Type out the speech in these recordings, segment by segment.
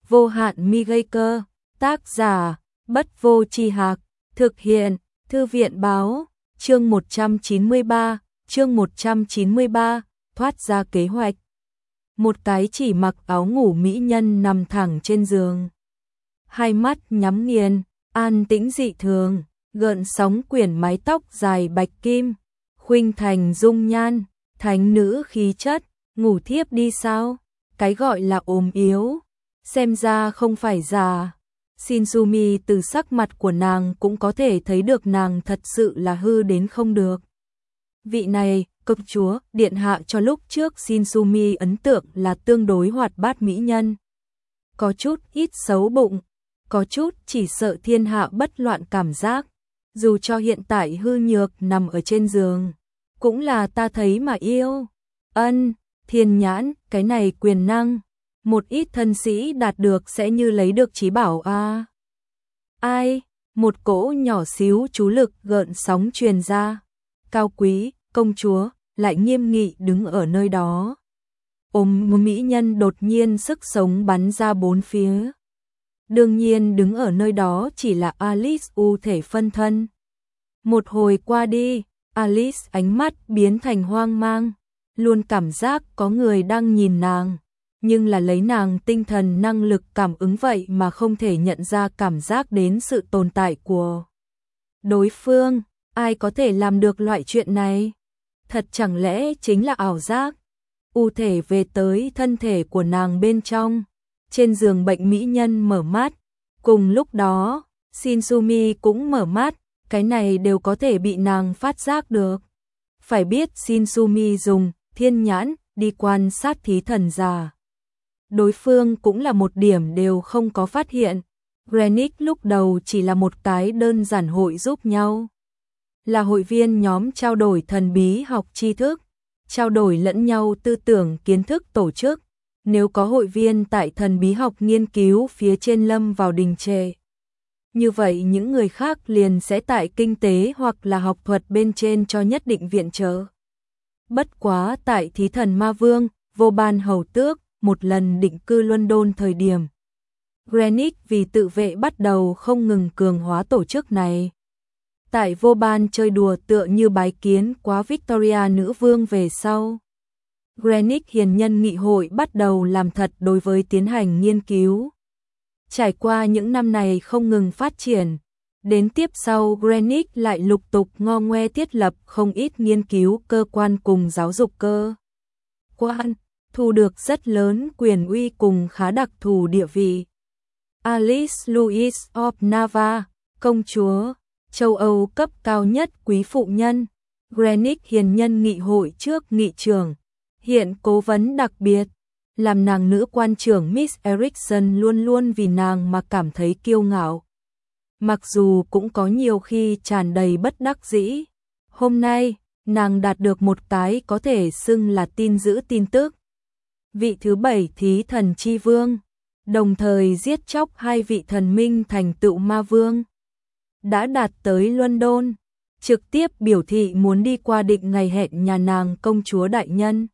vô hạn mi gây cơ, tác giả, Bất Vô Tri Hạc, thực hiện, Thư viện báo, chương 193, thoát ra kế hoạch. Một cái chỉ mặc áo ngủ mỹ nhân nằm thẳng trên giường. Hai mắt nhắm nghiền, an tĩnh dị thường, gợn sóng quyển mái tóc dài bạch kim, khuynh thành dung nhan, thánh nữ khí chất, ngủ thiếp đi sao? Cái gọi là ốm yếu, xem ra không phải già. Shinsumi từ sắc mặt của nàng cũng có thể thấy được nàng thật sự là hư đến không được. Vị này, công chúa, điện hạ cho lúc trước Shinsumi ấn tượng là tương đối hoạt bát mỹ nhân. Có chút ít xấu bụng, có chút chỉ sợ thiên hạ bất loạn cảm giác. Dù cho hiện tại hư nhược nằm ở trên giường, cũng là ta thấy mà yêu. Ân, thiên nhãn, cái này quyền năng. Một ít thân sĩ đạt được sẽ như lấy được chí bảo a. Ai? Một cỗ nhỏ xíu chú lực gợn sóng truyền ra. Cao quý, công chúa, lại nghiêm nghị đứng ở nơi đó. Ôm mỹ nhân đột nhiên sức sống bắn ra bốn phía. Đương nhiên đứng ở nơi đó chỉ là Alice u thể phân thân. Một hồi qua đi, Alice ánh mắt biến thành hoang mang. Luôn cảm giác có người đang nhìn nàng. Nhưng là lấy nàng tinh thần năng lực cảm ứng vậy mà không thể nhận ra cảm giác đến sự tồn tại của đối phương. Ai có thể làm được loại chuyện này? Thật chẳng lẽ chính là ảo giác? U thể về tới thân thể của nàng bên trong. Trên giường bệnh mỹ nhân mở mắt. Cùng lúc đó, Shinsumi cũng mở mắt. Cái này đều có thể bị nàng phát giác được. Phải biết Shinsumi dùng thiên nhãn đi quan sát thí thần già. Đối phương cũng là một điểm đều không có phát hiện. Greenwich lúc đầu chỉ là một cái đơn giản hội giúp nhau. Là hội viên nhóm trao đổi thần bí học tri thức, trao đổi lẫn nhau tư tưởng kiến thức tổ chức. Nếu có hội viên tại thần bí học nghiên cứu phía trên lâm vào đình trệ, như vậy những người khác liền sẽ tại kinh tế hoặc là học thuật bên trên cho nhất định viện trợ. Bất quá tại thí thần ma vương, vô ban hầu tước, một lần định cư London thời điểm. Greenwich vì tự vệ bắt đầu không ngừng cường hóa tổ chức này. Tại vô ban chơi đùa tựa như bái kiến quá Victoria nữ vương về sau. Greenwich hiền nhân nghị hội bắt đầu làm thật đối với tiến hành nghiên cứu. Trải qua những năm này không ngừng phát triển. Đến tiếp sau Greenwich lại lục tục ngo ngoe thiết lập không ít nghiên cứu cơ quan cùng giáo dục cơ quan, thu được rất lớn quyền uy cùng khá đặc thù địa vị. Alice Louise of Nava, công chúa, châu Âu cấp cao nhất quý phụ nhân, Greenwich hiền nhân nghị hội trước nghị trưởng, hiện cố vấn đặc biệt, làm nàng nữ quan trưởng Miss Erickson luôn luôn vì nàng mà cảm thấy kiêu ngạo. Mặc dù cũng có nhiều khi tràn đầy bất đắc dĩ, hôm nay nàng đạt được một cái có thể xưng là tin dữ tin tức. Vị thứ 7 thí thần chi vương, đồng thời giết chóc hai vị thần minh thành tựu ma vương, đã đạt tới London, trực tiếp biểu thị muốn đi qua định ngày hẹn nhà nàng công chúa đại nhân.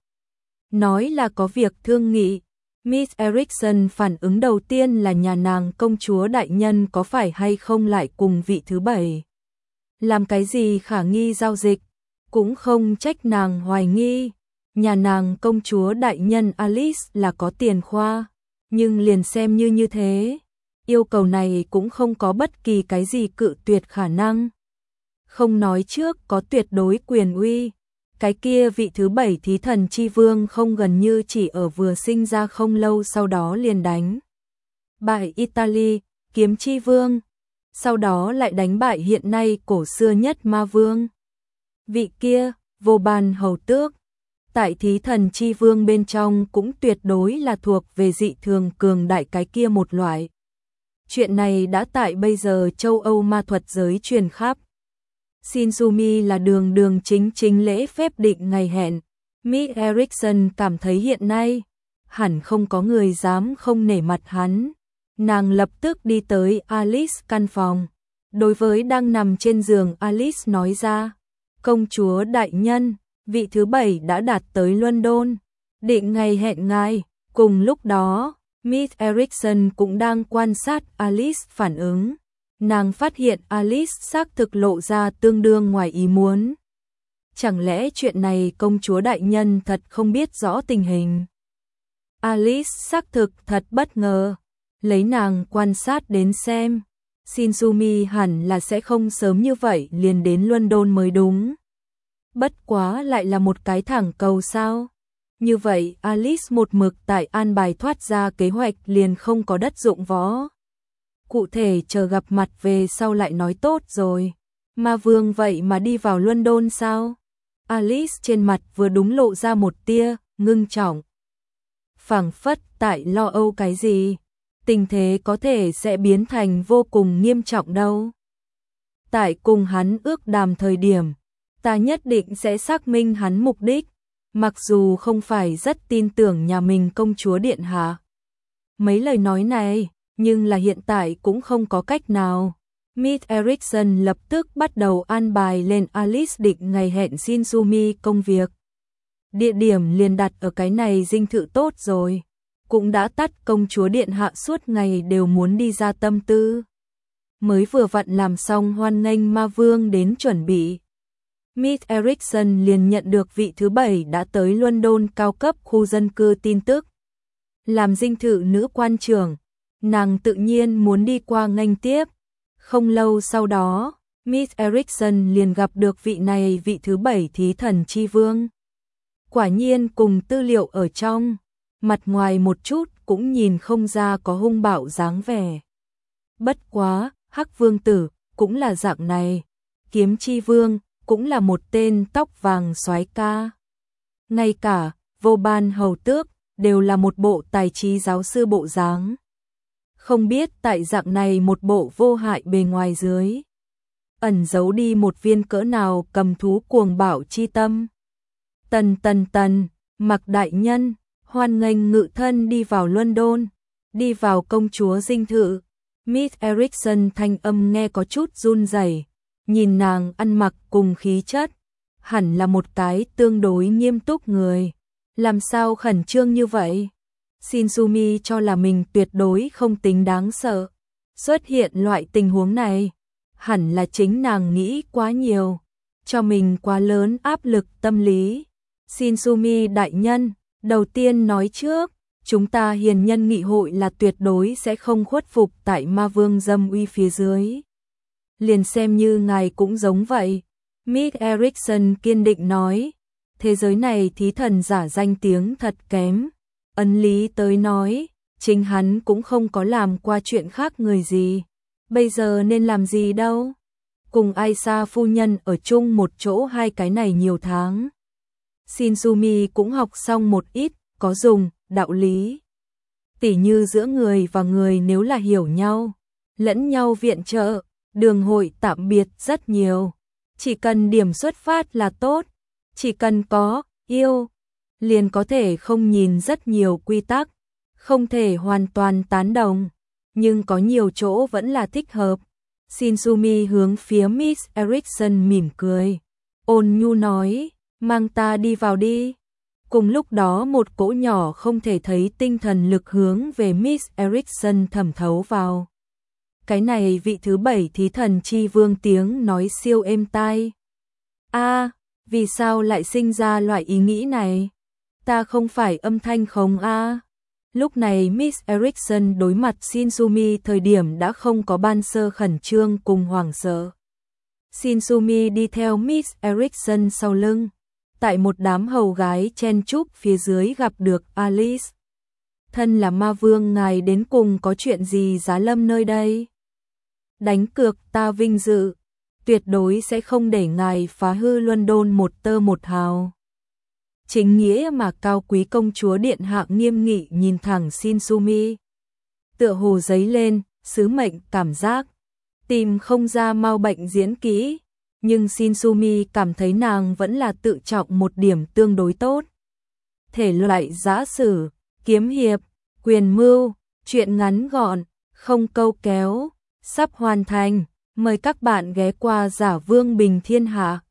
Nói là có việc thương nghị. Miss Erickson phản ứng đầu tiên là nhà nàng công chúa đại nhân có phải hay không lại cùng vị thứ 7 làm cái gì khả nghi giao dịch, cũng không trách nàng hoài nghi. Nhà nàng công chúa đại nhân Alice là có tiền khoa, nhưng liền xem như thế, yêu cầu này cũng không có bất kỳ cái gì cự tuyệt khả năng. Không nói trước có tuyệt đối quyền uy, cái kia vị thứ 7 thí thần chi vương không gần như chỉ ở vừa sinh ra không lâu sau đó liền đánh bại Italy, kiếm chi vương, sau đó lại đánh bại hiện nay cổ xưa nhất ma vương. Vị kia, vô ban hầu tước, tại thí thần chi vương bên trong cũng tuyệt đối là thuộc về dị thường cường đại cái kia một loại. Chuyện này đã tại bây giờ châu Âu ma thuật giới truyền khắp. Shinsumi là đường chính lễ phép định ngày hẹn. Miss Erickson cảm thấy hiện nay hẳn không có người dám không nể mặt hắn. Nàng lập tức đi tới Alice căn phòng. Đối với đang nằm trên giường Alice nói ra, công chúa đại nhân, vị thứ 7 đã đạt tới London, định ngày hẹn ngài. Cùng lúc đó, Miss Erickson cũng đang quan sát Alice phản ứng. Nàng phát hiện Alice xác thực lộ ra tương đương ngoài ý muốn. Chẳng lẽ chuyện này công chúa đại nhân thật không biết rõ tình hình? Alice xác thực thật bất ngờ. Lấy nàng quan sát đến xem, Shinsumi hẳn là sẽ không sớm như vậy liền đến London mới đúng. Bất quá lại là một cái thẳng cầu sao? Như vậy Alice một mực tại an bài thoát ra kế hoạch liền không có đất dụng võ. Cụ thể chờ gặp mặt về sau lại nói tốt rồi. Ma vương vậy mà đi vào London sao? Alice trên mặt vừa đúng lộ ra một tia ngưng trọng. Phảng phất tại lo âu cái gì? Tình thế có thể sẽ biến thành vô cùng nghiêm trọng đâu. Tại cùng hắn ước đàm thời điểm, ta nhất định sẽ xác minh hắn mục đích, mặc dù không phải rất tin tưởng nhà mình công chúa điện hạ. Mấy lời nói này, nhưng là hiện tại cũng không có cách nào. Miss Erickson lập tức bắt đầu an bài lên Alice định ngày hẹn Shinsumi công việc. Địa điểm liền đặt ở cái này dinh thự tốt rồi. Cũng đã tắt công chúa điện hạ suốt ngày đều muốn đi ra tâm tư. Mới vừa vặn làm xong hoan nghênh ma vương đến chuẩn bị. Miss Erickson liền nhận được vị thứ 7 đã tới London cao cấp khu dân cư tin tức. Làm dinh thự nữ quan trưởng, nàng tự nhiên muốn đi qua nghênh tiếp. Không lâu sau đó, Miss Erickson liền gặp được vị thứ 7 thí thần chi vương. Quả nhiên cùng tư liệu ở trong, mặt ngoài một chút cũng nhìn không ra có hung bạo dáng vẻ. Bất quá, Hắc Vương tử cũng là dạng này, Kiếm Chi Vương cũng là một tên tóc vàng soái ca. Ngay cả Vô Ban hầu tước đều là một bộ tài trí giáo sư bộ dáng. Không biết tại dạng này một bộ vô hại bề ngoài dưới, ẩn giấu đi một viên cỡ nào cầm thú cuồng bạo chi tâm. Tần, Mặc đại nhân, hoan nghênh ngự thân đi vào London, đi vào công chúa dinh thự. Miss Erickson thanh âm nghe có chút run rẩy, nhìn nàng ăn mặc cùng khí chất, hẳn là một cái tương đối nghiêm túc người. Làm sao khẩn trương như vậy? Shinsumi cho là mình tuyệt đối không tính đáng sợ. Xuất hiện loại tình huống này, hẳn là chính nàng nghĩ quá nhiều, cho mình quá lớn áp lực tâm lý. Shinsumi đại nhân, đầu tiên nói trước, chúng ta hiền nhân nghị hội là tuyệt đối sẽ không khuất phục tại ma vương dâm uy phía dưới. Liền xem như ngài cũng giống vậy. Miss Erickson kiên định nói, thế giới này thí thần giả danh tiếng thật kém. Ấn lý tới nói, chính hắn cũng không có làm qua chuyện khác người gì. Bây giờ nên làm gì đâu? Cùng Aisa phu nhân ở chung một chỗ hai cái này nhiều tháng. Shinsumi cũng học xong một ít, có dùng, đạo lý. Tỉ như giữa người và người nếu là hiểu nhau, lẫn nhau viện trợ, đường hội tạm biệt rất nhiều. Chỉ cần điểm xuất phát là tốt, chỉ cần có, yêu, liền có thể không nhìn rất nhiều quy tắc, không thể hoàn toàn tán đồng, nhưng có nhiều chỗ vẫn là thích hợp. Shinsumi hướng phía Miss Erickson mỉm cười, ôn nhu nói, mang ta đi vào đi. Cùng lúc đó một cỗ nhỏ không thể thấy tinh thần lực hướng về Miss Erickson thẩm thấu vào. Cái này vị thứ 7 thí thần chi vương tiếng nói siêu êm tai. Vì sao lại sinh ra loại ý nghĩ này? Ta không phải âm thanh không Lúc này Miss Erickson đối mặt Shinsumi thời điểm đã không có ban sơ khẩn trương cùng hoảng sợ. Shinsumi đi theo Miss Erickson sau lưng. Tại một đám hầu gái chen chúc phía dưới gặp được Alice. Thân là ma vương, ngài đến cùng có chuyện gì giá lâm nơi đây? Đánh cược ta vinh dự, tuyệt đối sẽ không để ngài phá hư London một tơ một hào. Chính nghĩa mà cao quý công chúa điện hạ nghiêm nghị nhìn thẳng Shinsumi. Tựa hồ giấy lên, sứ mệnh cảm giác. Tìm không ra mau bệnh diễn kỹ. Nhưng Shinsumi cảm thấy nàng vẫn là tự trọng một điểm tương đối tốt. Thể loại giã sử, kiếm hiệp, quyền mưu, truyện ngắn gọn, không câu kéo, sắp hoàn thành. Mời các bạn ghé qua Giả Vương Bình Thiên Hạ.